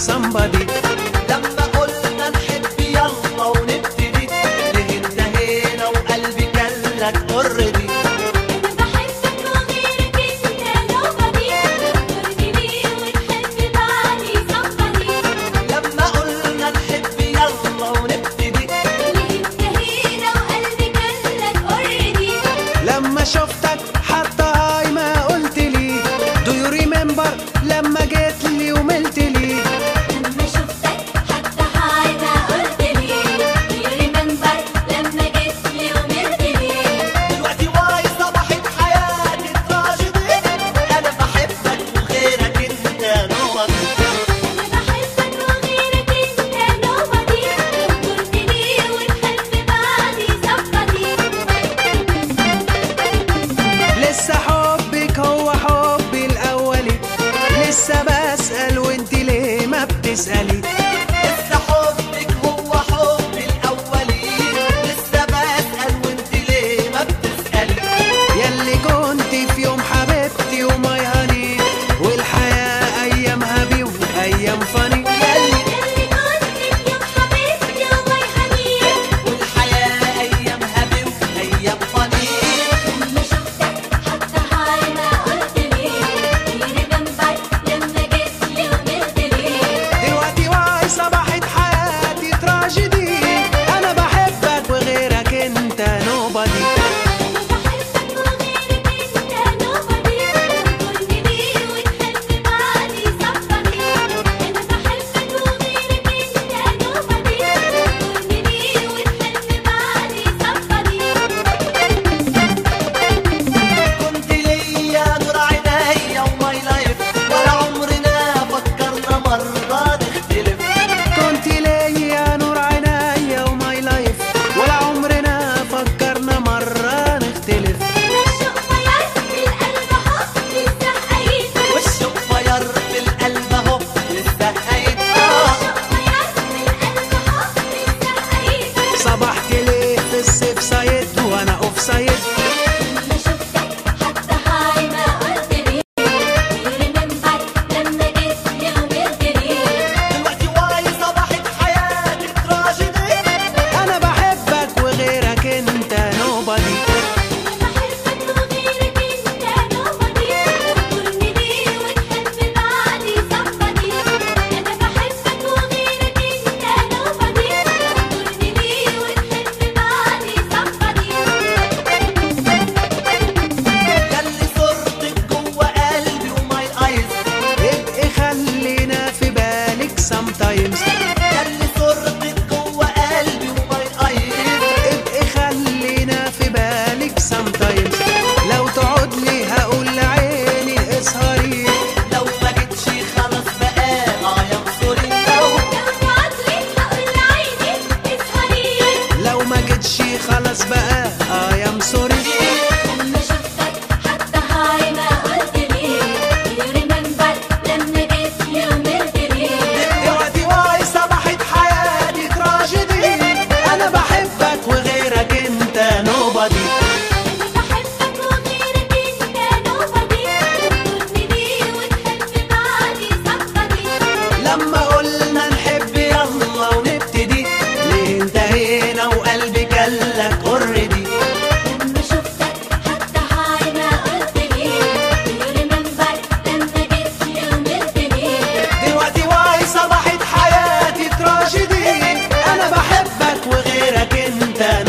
somebody. لما قلنا نحب يلا ونبتدي، ليه انتهينا وقلبي جالك اوريدي. أنا بحبك وغيرك أنت nobody، تختارني ليه وتحب بعدي somebody. لما قلنا نحب يلا ونبتدي، ليه انتهينا وقلبي جالك already. لما شفتك حتى هاي ما قلت لي do you remember لما جيت لي وملت لي. لما شفتك حتى هاي ما قلت لي do you remember لما جيت لي وملت لي. دلوقتي واي صبحت حياتي تراجيدي. انا بحبك وغيرك انت nobody. أنا بحبك وغيرك أنت nobody، تختارني ليه وتحب بعدي somebody. لسه حبك هو حبي الأولي، لسه بسأل وانت ليه ما بتسألي. لسه حبك هو حبي الاولي، لسه بسأل وانت ليه ما بتسألي. ياللي كنت في يوم حبيبتي وماي هاني، والحياة أيامها بي وأيام فاني. ياللي ياللي كنت في يوم حبيبتي وماي حنين. والحياة ايامها بيو ايام فاني. لما شفتك حتى هاي ما قلت لي do you remember لما جيت لي وملت لي. دلوقتي واي صبحت حياتي تراجيدي. أنا بحبك وغيرك أنت nobody. أنا بحبك وغيرك أنت nobody، تختارني ليه وتحب بعدي somebody. أنا بحبك وغيرك أنت nobody، تختارني ليه وتحب بعدي somebody. كنت ليا نور عينيا وماي لايف، ولا عمرنا فكرنا مرة نختلف. كنت ليا نور عينيا وماي لايف، ولا عمرنا فكرنا مرة نختلف. الشوق طير في القلب حط لسه قايد. والشوق طير في القلب اهو لسه قايد. الشوق طير في القلب حط لسه قايد. صبحت ليه في السيف سايد وأنا أوف سايد. لما شفتك حتى هاي ما قلت لي do you remember لما جيت لي وملت لي. دلوقتي واي صبحت حياتي تراجيدي. أنا بحبك وغيرك أنت nobody. أنا بحبك وغيرك أنت nobody، تختارني ليه وتحب بعدي somebody. أنا بحبك وغيرك أنت nobody، تختارني ليه وتحب بعدي somebody. ياللي صورتك جوه قلبي وماي ايز. ابقي خلينا في بالك sometimes. ياللي صورتك جوه قلبي وماي ايز. ابقي خلينا في بالك sometimes. لو تقعد لي هقول لعيني اسهري. لو ما جيتش خلاص بقى يا سوري. لو تعطلي هقول لعيني اسهري. لو ما جيتش خلاص بقى I am sorry. لما شفتك حتى هاي ما قلت لي do you remember لما جيت لي وملت لي. دلوقتي واي صبحت حياتي تراجيدي. أنا بحبك وغيرك أنت nobody. أنا بحبك وغيرك أنت nobody، تختارني ليه وتحب بعدي somebody. لما قلنا نحب يلا ونبتدي، ليه انتهينا وقلبي جالك اوريدي. لما شفتك حتى هاي ما قلت لي do you remember لما جيت لي وملت لي. دلوقتي واي صبحت حياتي تراجيدي. أنا بحبك وغيرك أنت